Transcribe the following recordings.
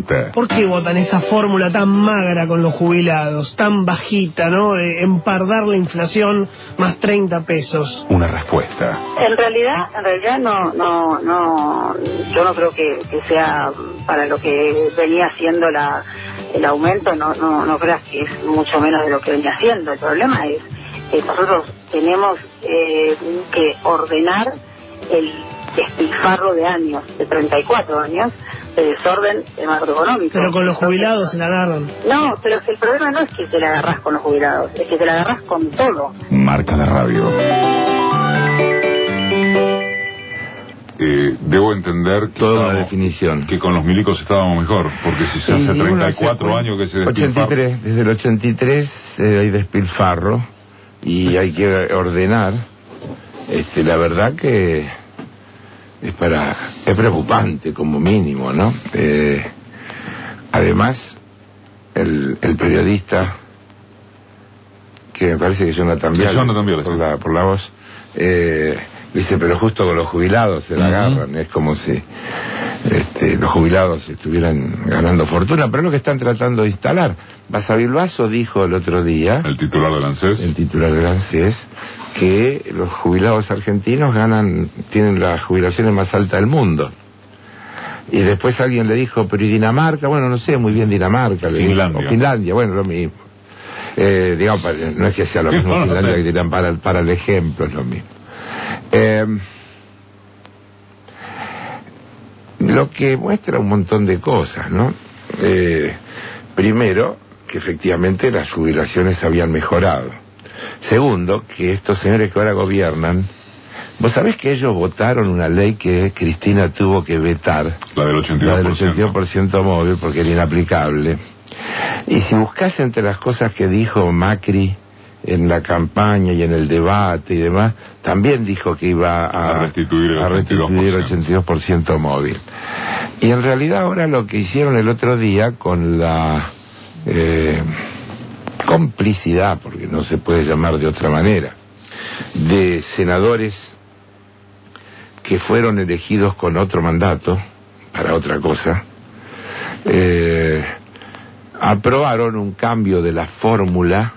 gente. ¿Por qué votan esa fórmula tan magra con los jubilados, tan bajita, ¿no? De empardar la inflación más 30 pesos. Una respuesta. En realidad no, yo no creo que sea para lo que venía siendo el aumento, no creas que es mucho menos de lo que venía haciendo. El problema es que nosotros tenemos que ordenar el despilfarro de años, de 34 años, de desorden macroeconómico. Pero con los jubilados se la agarran. No, pero el problema no es que te la agarrás con los jubilados, es que te la agarrás con todo. Marca la radio. Debo entender que toda una definición, que con los milicos estábamos mejor, porque si se hace 34 años que se despilfarra. 83, desde el 83 hay despilfarro y hay que ordenar. La verdad que es preocupante como mínimo, ¿no? Además, el periodista, que me parece que Jonathan Viale, por la voz, dice, pero justo con los jubilados se la agarran, es como si los jubilados estuvieran ganando fortuna, pero es lo que están tratando de instalar. Basavilbaso dijo el otro día, el titular del ANSES, que los jubilados argentinos tienen la jubilación más alta del mundo. Y después alguien le dijo, pero ¿y Dinamarca? Bueno, no sé muy bien Dinamarca. Finlandia. O Finlandia, bueno, lo mismo. Digamos, no es que sea lo mismo Finlandia que tiran para el ejemplo, es lo mismo. Lo que muestra un montón de cosas, ¿no? Primero, que efectivamente las jubilaciones habían mejorado. Segundo, que estos señores que ahora gobiernan, vos sabés que ellos votaron una ley que Cristina tuvo que vetar, la del 82% móvil, porque era inaplicable. Y si buscás entre las cosas que dijo Macri en la campaña y en el debate y demás, también dijo que iba a restituir el 82% móvil. Y en realidad ahora lo que hicieron el otro día con la complicidad, porque no se puede llamar de otra manera, de senadores que fueron elegidos con otro mandato para otra cosa, aprobaron un cambio de la fórmula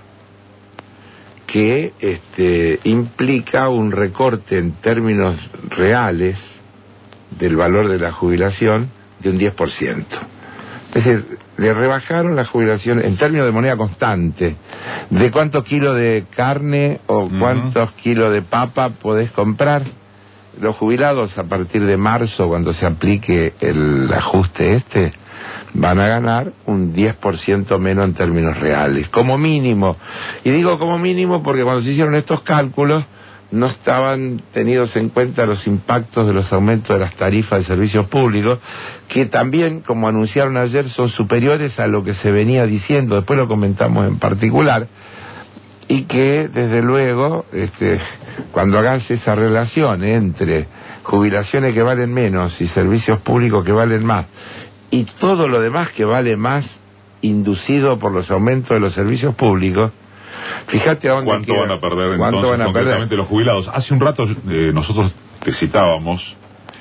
que implica un recorte en términos reales del valor de la jubilación de un 10%. Es decir, le rebajaron la jubilación en términos de moneda constante, de cuántos kilos de carne o cuántos kilos de papa podés comprar. Los jubilados a partir de marzo, cuando se aplique el ajuste van a ganar un 10% menos en términos reales, como mínimo. Y digo como mínimo porque cuando se hicieron estos cálculos no estaban tenidos en cuenta los impactos de los aumentos de las tarifas de servicios públicos, que también, como anunciaron ayer, son superiores a lo que se venía diciendo, después lo comentamos en particular, y que desde luego, cuando hagas esa relación entre jubilaciones que valen menos y servicios públicos que valen más, y todo lo demás que vale más inducido por los aumentos de los servicios públicos, fíjate a dónde ¿cuánto van a perder entonces concretamente los jubilados? Hace un rato nosotros te citábamos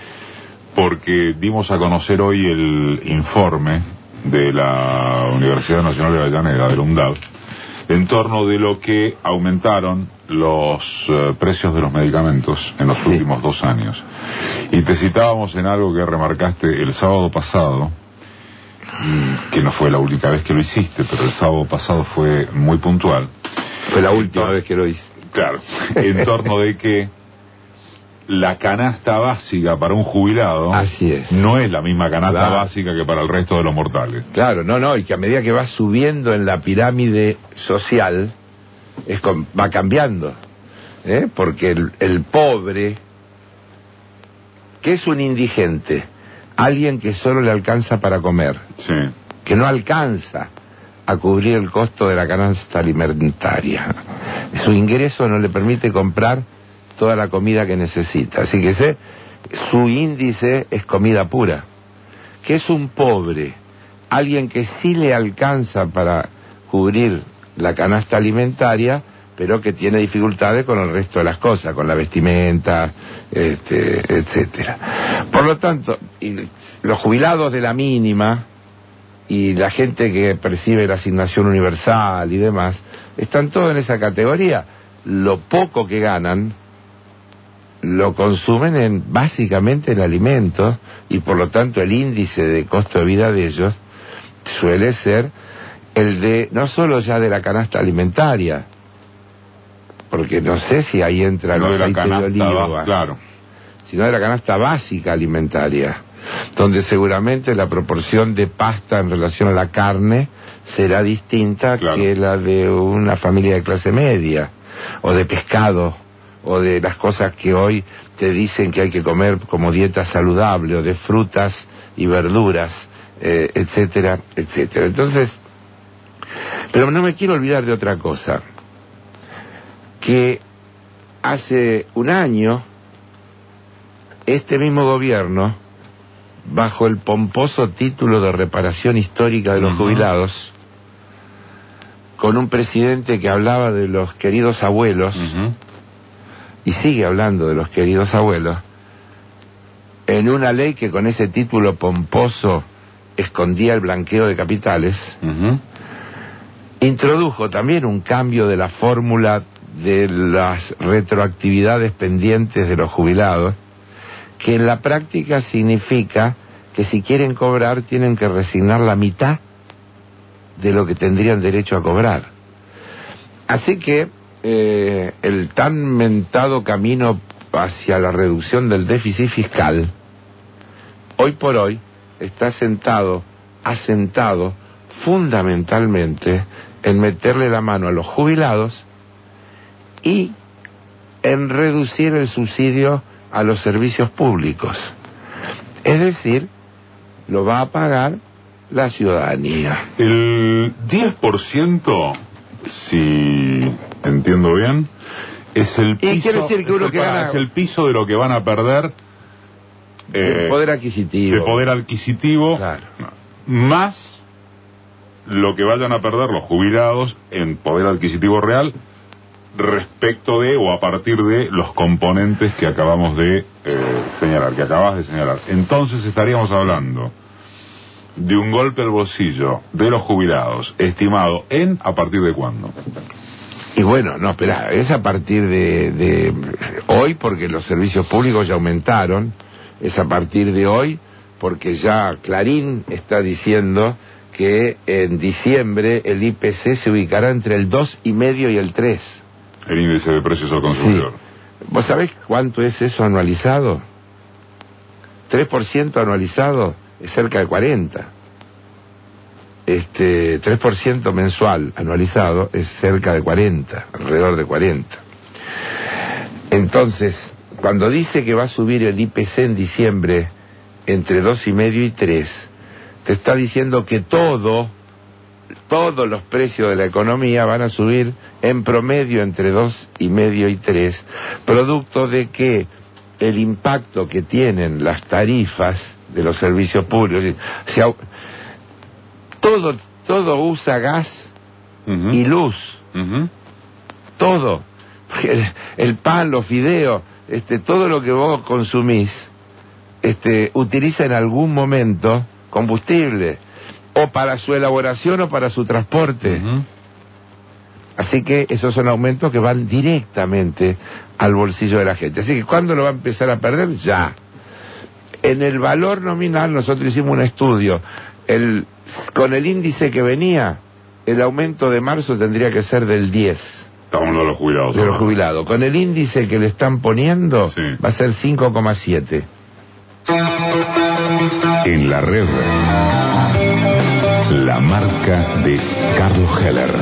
porque dimos a conocer hoy el informe de la Universidad Nacional de Avellaneda, del UNDAV, en torno de lo que aumentaron los precios de los medicamentos en los últimos 2 años. Y te citábamos en algo que remarcaste el sábado pasado, que no fue la única vez que lo hiciste, pero el sábado pasado fue muy puntual. Fue la última vez que lo hice. Claro, en torno de que la canasta básica para un jubilado no es la misma canasta básica que para el resto de los mortales. Claro, no, y que a medida que va subiendo en la pirámide social, va cambiando, porque el pobre, ¿qué es un indigente? Alguien que solo le alcanza para comer, que no alcanza a cubrir el costo de la canasta alimentaria. Su ingreso no le permite comprar toda la comida que necesita, así que su índice es comida pura. ¿Qué es un pobre? Alguien que sí le alcanza para cubrir la canasta alimentaria, pero que tiene dificultades con el resto de las cosas, con la vestimenta, etcétera. Por lo tanto, los jubilados de la mínima y la gente que percibe la asignación universal y demás, están todos en esa categoría. Lo poco que ganan lo consumen básicamente en alimentos, y por lo tanto el índice de costo de vida de ellos suele ser el de, no solo ya de la canasta alimentaria, porque no sé si ahí entra el aceite de oliva, claro, sino de la canasta básica alimentaria, donde seguramente la proporción de pasta en relación a la carne será distinta, claro, que la de una familia de clase media, o de pescado, o de las cosas que hoy te dicen que hay que comer como dieta saludable, o de frutas y verduras, etcétera, etcétera. Entonces, pero no me quiero olvidar de otra cosa, que hace un año este mismo gobierno, bajo el pomposo título de reparación histórica de los jubilados, con un presidente que hablaba de los queridos abuelos, y sigue hablando de los queridos abuelos, en una ley que con ese título pomposo escondía el blanqueo de capitales, introdujo también un cambio de la fórmula de las retroactividades pendientes de los jubilados, que en la práctica significa que si quieren cobrar tienen que resignar la mitad de lo que tendrían derecho a cobrar. Así que el tan mentado camino hacia la reducción del déficit fiscal, hoy por hoy, está asentado fundamentalmente en meterle la mano a los jubilados y en reducir el subsidio a los servicios públicos. Es decir, lo va a pagar la ciudadanía. El 10%, si entiendo bien, es el piso, y quiere decir que uno es el piso de lo que van a perder de poder adquisitivo. De poder adquisitivo, claro, más lo que vayan a perder los jubilados en poder adquisitivo real respecto de o a partir de los componentes que acabamos de señalar, que acabas de señalar. Entonces estaríamos hablando de un golpe al bolsillo de los jubilados estimado en ¿a partir de cuándo? Y bueno, no, espera, es a partir de hoy, porque los servicios públicos ya aumentaron, es a partir de hoy porque ya Clarín está diciendo que en diciembre el IPC se ubicará entre el 2,5 y el 3. El índice de precios al consumidor. Sí. ¿Vos sabés cuánto es eso anualizado? 3% anualizado es cerca de 40. 3% mensual anualizado es cerca de 40, alrededor de 40. Entonces, cuando dice que va a subir el IPC en diciembre entre 2,5 y 3, te está diciendo que todos los precios de la economía van a subir en promedio entre 2,5 y 3, producto de que el impacto que tienen las tarifas de los servicios públicos, todo usa gas y luz, todo, el pan, los fideos, todo lo que vos consumís, utiliza en algún momento combustible, o para su elaboración o para su transporte. Así que esos son aumentos que van directamente al bolsillo de la gente. Así que ¿cuándo lo va a empezar a perder? Ya. En el valor nominal nosotros hicimos un estudio. Con el índice que venía, el aumento de marzo tendría que ser del 10. Estamos hablando de los jubilados. De los jubilados. Con el índice que le están poniendo, sí, va a ser 5,7. En la red, la marca de Carlos Heller.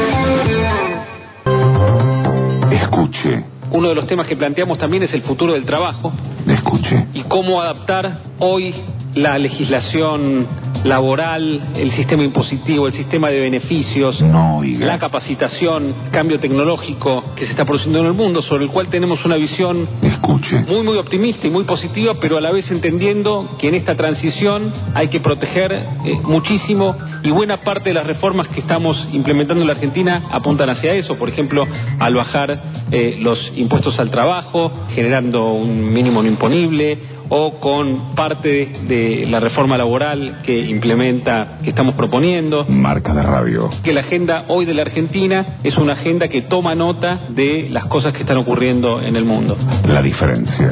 Escuche. Uno de los temas que planteamos también es el futuro del trabajo. Escuche. Y cómo adaptar hoy la legislación laboral, el sistema impositivo, el sistema de beneficios, la capacitación, cambio tecnológico que se está produciendo en el mundo, sobre el cual tenemos una visión muy optimista y muy positiva, pero a la vez entendiendo que en esta transición hay que proteger muchísimo, y buena parte de las reformas que estamos implementando en la Argentina apuntan hacia eso. Por ejemplo, al bajar los impuestos al trabajo, generando un mínimo no imponible, o con parte de la reforma laboral que implementa, que estamos proponiendo. Marca de radio. Que la agenda hoy de la Argentina es una agenda que toma nota de las cosas que están ocurriendo en el mundo. La diferencia.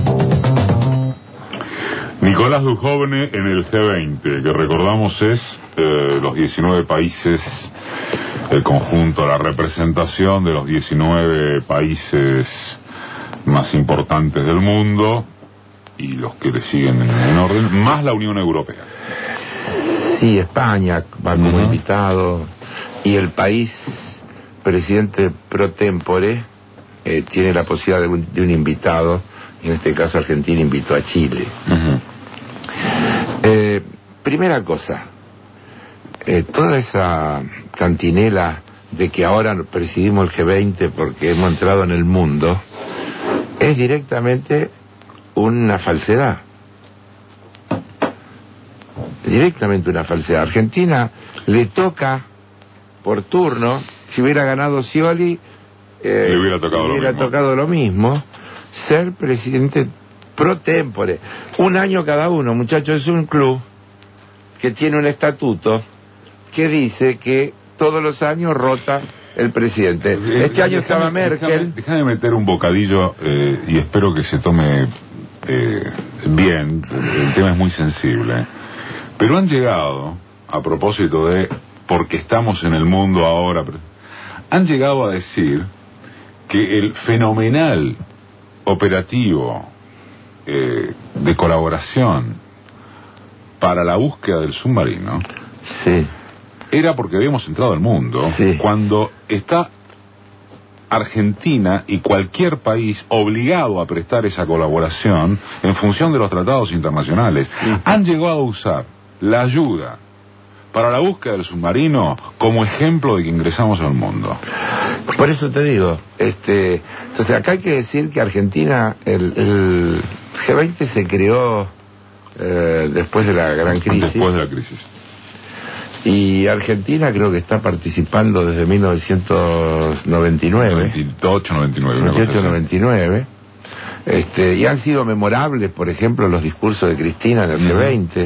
Nicolás Dujovne en el G20, que recordamos es los 19 países, el conjunto, la representación de los 19 países más importantes del mundo y los que le siguen en orden, más la Unión Europea. Sí, España va como invitado, y el país presidente pro tempore tiene la posibilidad de un invitado. En este caso Argentina invitó a Chile. Primera cosa, toda esa cantinela de que ahora presidimos el G20 porque hemos entrado en el mundo es directamente una falsedad. Directamente una falsedad. Argentina le toca por turno, si hubiera ganado Scioli, le hubiera tocado lo mismo, ser presidente pro tempore. Un año cada uno, muchachos. Es un club que tiene un estatuto que dice que todos los años rota el presidente. Este año estaba Merkel. Déjame meter un bocadillo y espero que se tome bien. El tema es muy sensible. Pero han llegado, a propósito de porque estamos en el mundo ahora, han llegado a decir que el fenomenal operativo de colaboración para la búsqueda del submarino era porque habíamos entrado al mundo cuando está Argentina y cualquier país obligado a prestar esa colaboración en función de los tratados internacionales. Han llegado a usar la ayuda para la búsqueda del submarino como ejemplo de que ingresamos al mundo. Por eso te digo, entonces acá hay que decir que Argentina, el G20 se creó después de la gran crisis. Después de la crisis. Y Argentina creo que está participando desde 1999. 98-99. Y han sido memorables, por ejemplo, los discursos de Cristina en el G20.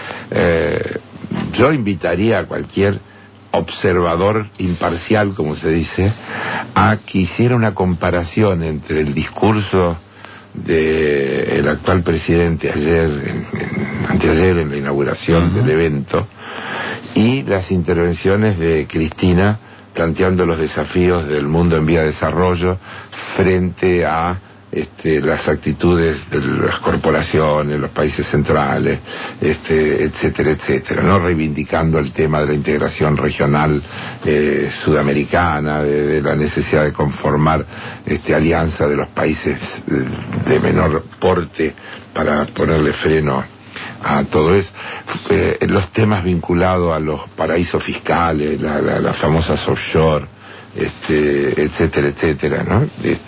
Yo invitaría a cualquier observador imparcial, como se dice, a que hiciera una comparación entre el discurso del actual presidente anteayer en la inauguración del evento y las intervenciones de Cristina planteando los desafíos del mundo en vía de desarrollo frente a las actitudes de las corporaciones, los países centrales, etcétera, etcétera, ¿no? Reivindicando el tema de la integración regional sudamericana, de la necesidad de conformar alianza de los países de menor porte para ponerle freno a todo eso. Los temas vinculados a los paraísos fiscales, las famosas offshore, etcétera, etcétera, ¿no?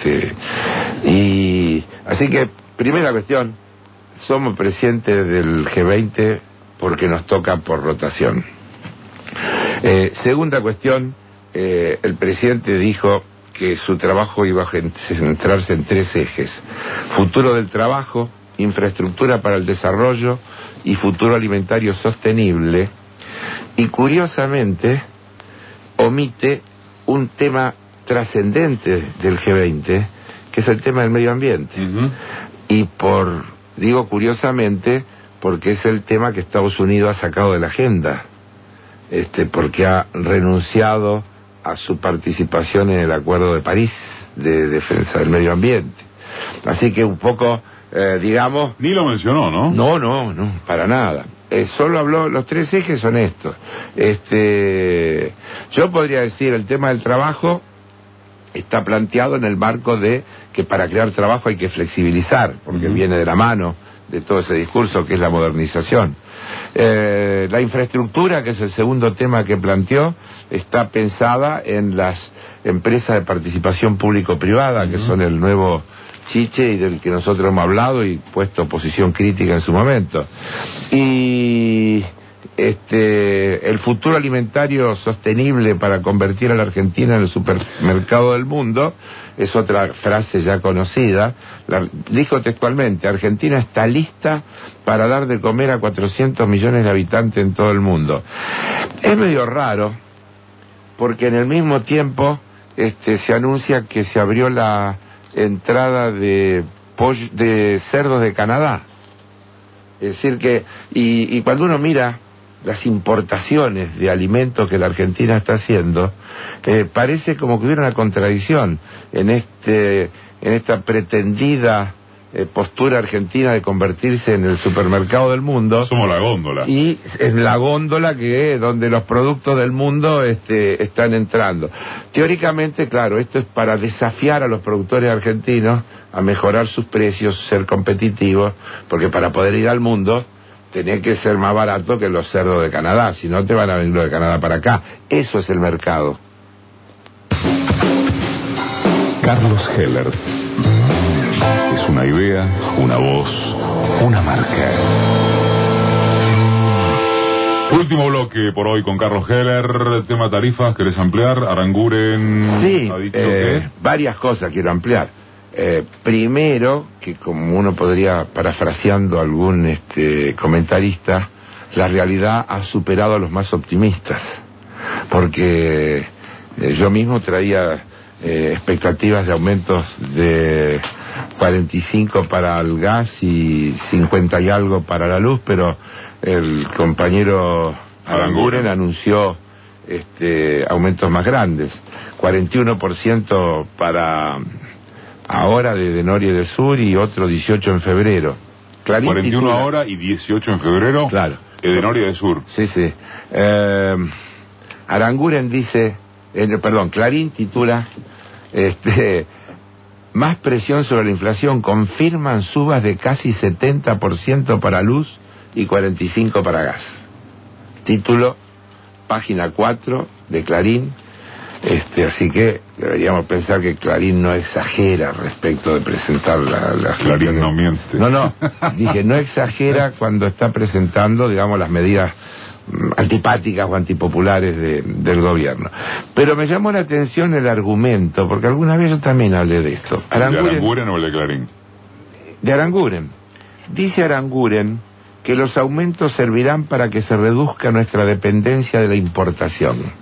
Y así que, primera cuestión, somos presidentes del G20 porque nos toca por rotación. Segunda cuestión, el presidente dijo que su trabajo iba a centrarse en 3 ejes: futuro del trabajo, infraestructura para el desarrollo y futuro alimentario sostenible. Y curiosamente omite un tema trascendente del G20, que es el tema del medio ambiente. Y digo curiosamente, porque es el tema que Estados Unidos ha sacado de la agenda, porque ha renunciado a su participación en el Acuerdo de París de defensa del medio ambiente. Así que un poco, digamos... Ni lo mencionó, ¿no? No, para nada. Solo habló, los 3 ejes son estos. Yo podría decir, el tema del trabajo está planteado en el marco de que para crear trabajo hay que flexibilizar, porque viene de la mano de todo ese discurso que es la modernización. La infraestructura, que es el segundo tema que planteó, está pensada en las empresas de participación público-privada, que son el nuevo chiche y del que nosotros hemos hablado y puesto posición crítica en su momento. Y el futuro alimentario sostenible para convertir a la Argentina en el supermercado del mundo, es otra frase ya conocida. Dijo textualmente: Argentina está lista para dar de comer a 400 millones de habitantes en todo el mundo. Es medio raro, porque en el mismo tiempo se anuncia que se abrió la entrada de cerdos de Canadá. Es decir que, y cuando uno mira las importaciones de alimentos que la Argentina está haciendo, parece como que hubiera una contradicción en esta pretendida postura argentina de convertirse en el supermercado del mundo. Somos la góndola. Y es la góndola donde los productos del mundo están entrando. Teóricamente, claro, esto es para desafiar a los productores argentinos a mejorar sus precios, ser competitivos, porque para poder ir al mundo tenés que ser más barato que los cerdos de Canadá, si no te van a venir los de Canadá para acá. Eso es el mercado. Carlos Heller. Es una idea, una voz, una marca. Último bloque por hoy con Carlos Heller. Tema tarifas, ¿querés ampliar? Aranguren sí, ha dicho que... varias cosas quiero ampliar. Primero, que como uno podría, parafraseando a algún comentarista, la realidad ha superado a los más optimistas, porque yo mismo traía expectativas de aumentos de 45 para el gas y 50 y algo para la luz, pero el compañero Aranguren anunció aumentos más grandes, 41% para ahora de Noria y de Sur y otro 18 en febrero. Clarín 41 titula, ahora y 18 en febrero. Claro. De Noria y de Sur. Sí, sí. Aranguren dice, Clarín titula, más presión sobre la inflación, confirman subas de casi 70% para luz y 45% para gas. Título, página 4 de Clarín. Así que deberíamos pensar que Clarín no exagera respecto de presentar las Clarín no miente. No, dije, no exagera cuando está presentando, digamos, las medidas antipáticas o antipopulares del gobierno. Pero me llamó la atención el argumento, porque alguna vez yo también hablé de esto. ¿De Aranguren o el de Clarín? De Aranguren. Dice Aranguren que los aumentos servirán para que se reduzca nuestra dependencia de la importación.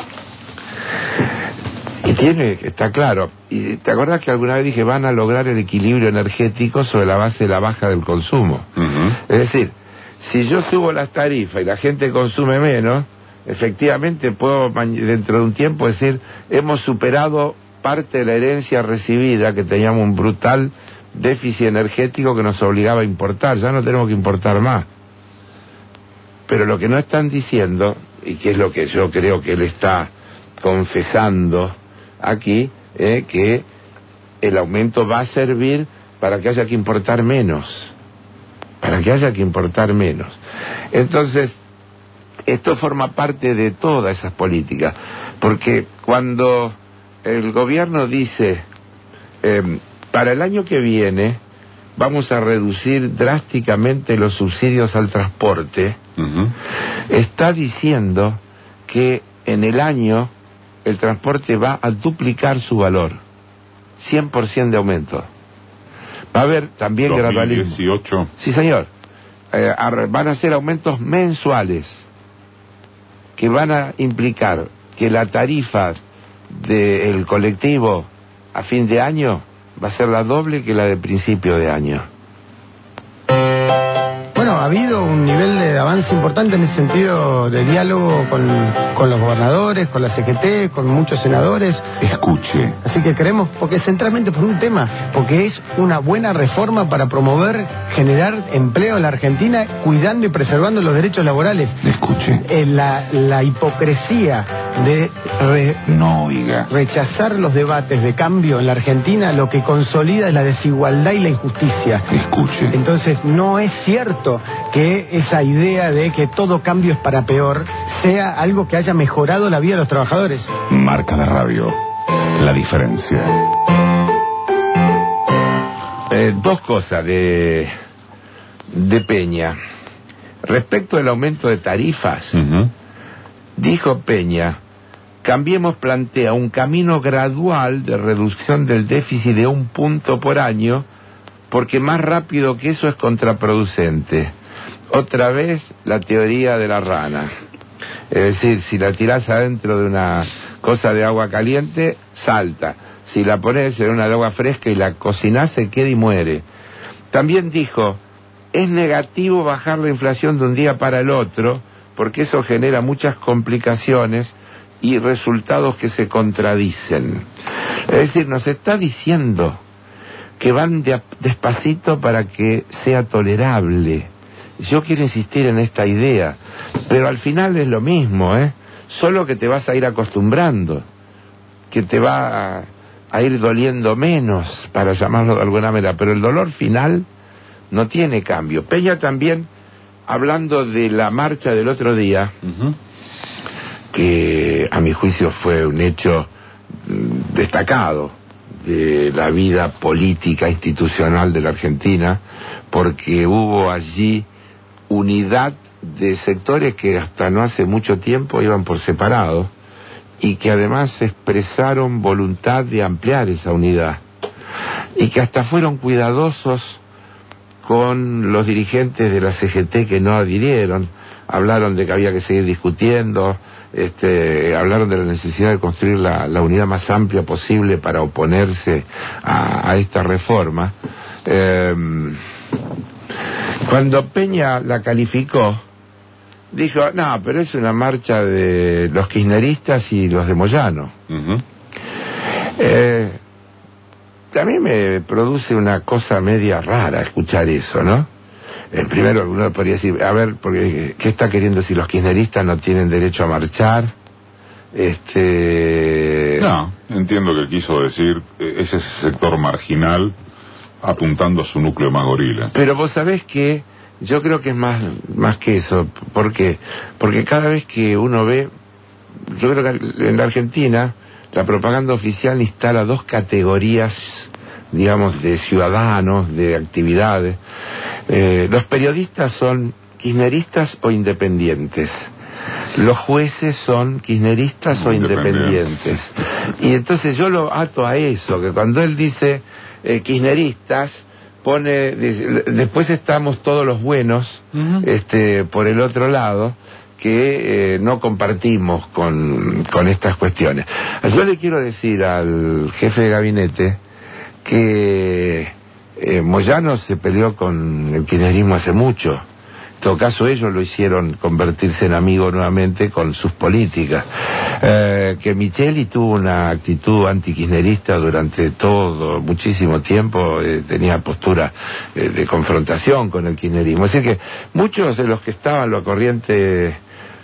Y está claro. Y te acordás que alguna vez dije, van a lograr el equilibrio energético sobre la base de la baja del consumo. Es decir, si yo subo las tarifas y la gente consume menos, efectivamente puedo dentro de un tiempo decir, hemos superado parte de la herencia recibida, que teníamos un brutal déficit energético que nos obligaba a importar, ya no tenemos que importar más. Pero lo que no están diciendo, y que es lo que yo creo que él está confesando aquí, que el aumento va a servir para que haya que importar menos. Entonces, esto forma parte de todas esas políticas, porque cuando el gobierno dice, para el año que viene vamos a reducir drásticamente los subsidios al transporte, está diciendo que en el año el transporte va a duplicar su valor, 100% de aumento. Va a haber también 2018. Gradualismo. Sí, señor. Van a ser aumentos mensuales que van a implicar que la tarifa del colectivo a fin de año va a ser la doble que la de principio de año. Bueno, ha habido un nivel de avance importante en ese sentido de diálogo con los gobernadores, con la CGT, con muchos senadores. Escuche. Así que creemos, porque centralmente por un tema, porque es una buena reforma para promover, generar empleo en la Argentina, cuidando y preservando los derechos laborales. Escuche. La hipocresía de rechazar los debates de cambio en la Argentina, lo que consolida es la desigualdad y la injusticia. Escuche. Entonces no es cierto que esa idea de que todo cambio es para peor sea algo que haya mejorado la vida de los trabajadores. Marca de radio. La diferencia. Dos cosas de Peña. Respecto al aumento de tarifas, dijo Peña, Cambiemos plantea un camino gradual de reducción del déficit de 1 punto por año, porque más rápido que eso es contraproducente. Otra vez la teoría de la rana. Es decir, si la tirás adentro de una cosa de agua caliente, salta. Si la pones en una de agua fresca y la cocinás, se queda y muere. También dijo, es negativo bajar la inflación de un día para el otro, porque eso genera muchas complicaciones y resultados que se contradicen. Es decir, nos está diciendo que van despacito para que sea tolerable. Yo quiero insistir en esta idea, pero al final es lo mismo, solo que te vas a ir acostumbrando, que te va a ir doliendo menos, para llamarlo de alguna manera, pero el dolor final no tiene cambio. Peña también, hablando de la marcha del otro día, que a mi juicio fue un hecho destacado de la vida política institucional de la Argentina, porque hubo allí unidad de sectores que hasta no hace mucho tiempo iban por separado y que además expresaron voluntad de ampliar esa unidad y que hasta fueron cuidadosos con los dirigentes de la CGT que no adhirieron. Hablaron de que había que seguir discutiendo, hablaron de la necesidad de construir la unidad más amplia posible para oponerse a esta reforma. Cuando Peña la calificó, dijo, no, pero es una marcha de los kirchneristas y los de Moyano. A mí me produce una cosa media rara escuchar eso, ¿no? Primero uno podría decir, a ver, porque ¿qué está queriendo decir? ¿Los kirchneristas no tienen derecho a marchar? No, entiendo que quiso decir ese sector marginal apuntando a su núcleo más gorila. Pero vos sabés que yo creo que es más que eso. ¿Por qué? Porque cada vez que uno ve, yo creo que en la Argentina la propaganda oficial instala 2 categorías, digamos, de ciudadanos, de actividades. Los periodistas son kirchneristas o independientes. Los jueces son kirchneristas o independientes. Y entonces yo lo ato a eso, que cuando él dice kirchneristas, después estamos todos los buenos, por el otro lado, que no compartimos con estas cuestiones. Yo le quiero decir al jefe de gabinete que Moyano se peleó con el kirchnerismo hace mucho. En todo caso, ellos lo hicieron convertirse en amigo nuevamente con sus políticas. Que Micheli tuvo una actitud antikirchnerista durante muchísimo tiempo, tenía postura de confrontación con el kirchnerismo. Es decir que muchos de los que estaban en la corriente,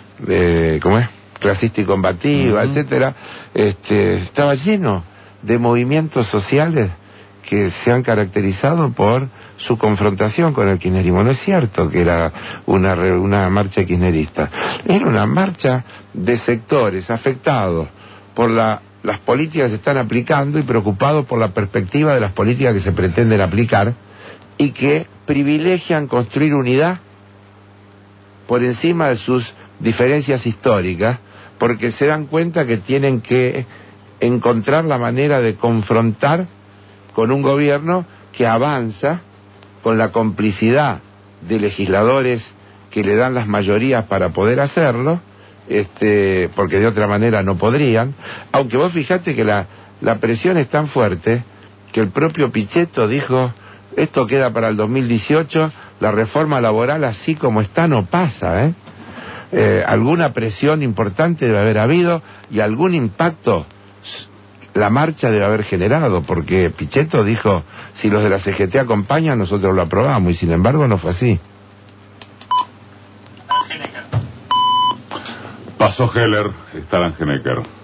clasista y combativa, etcétera, estaba lleno de movimientos sociales que se han caracterizado por su confrontación con el kirchnerismo. No es cierto que era una marcha kirchnerista, era una marcha de sectores afectados por las políticas que se están aplicando y preocupados por la perspectiva de las políticas que se pretenden aplicar y que privilegian construir unidad por encima de sus diferencias históricas, porque se dan cuenta que tienen que encontrar la manera de confrontar con un gobierno que avanza con la complicidad de legisladores que le dan las mayorías para poder hacerlo, porque de otra manera no podrían, aunque vos fijate que la presión es tan fuerte que el propio Pichetto dijo, esto queda para el 2018, la reforma laboral así como está no pasa, alguna presión importante debe haber habido y algún impacto la marcha debe haber generado, porque Pichetto dijo, si los de la CGT acompañan, nosotros lo aprobamos, y sin embargo no fue así. Pasó Heller, está Langenecker.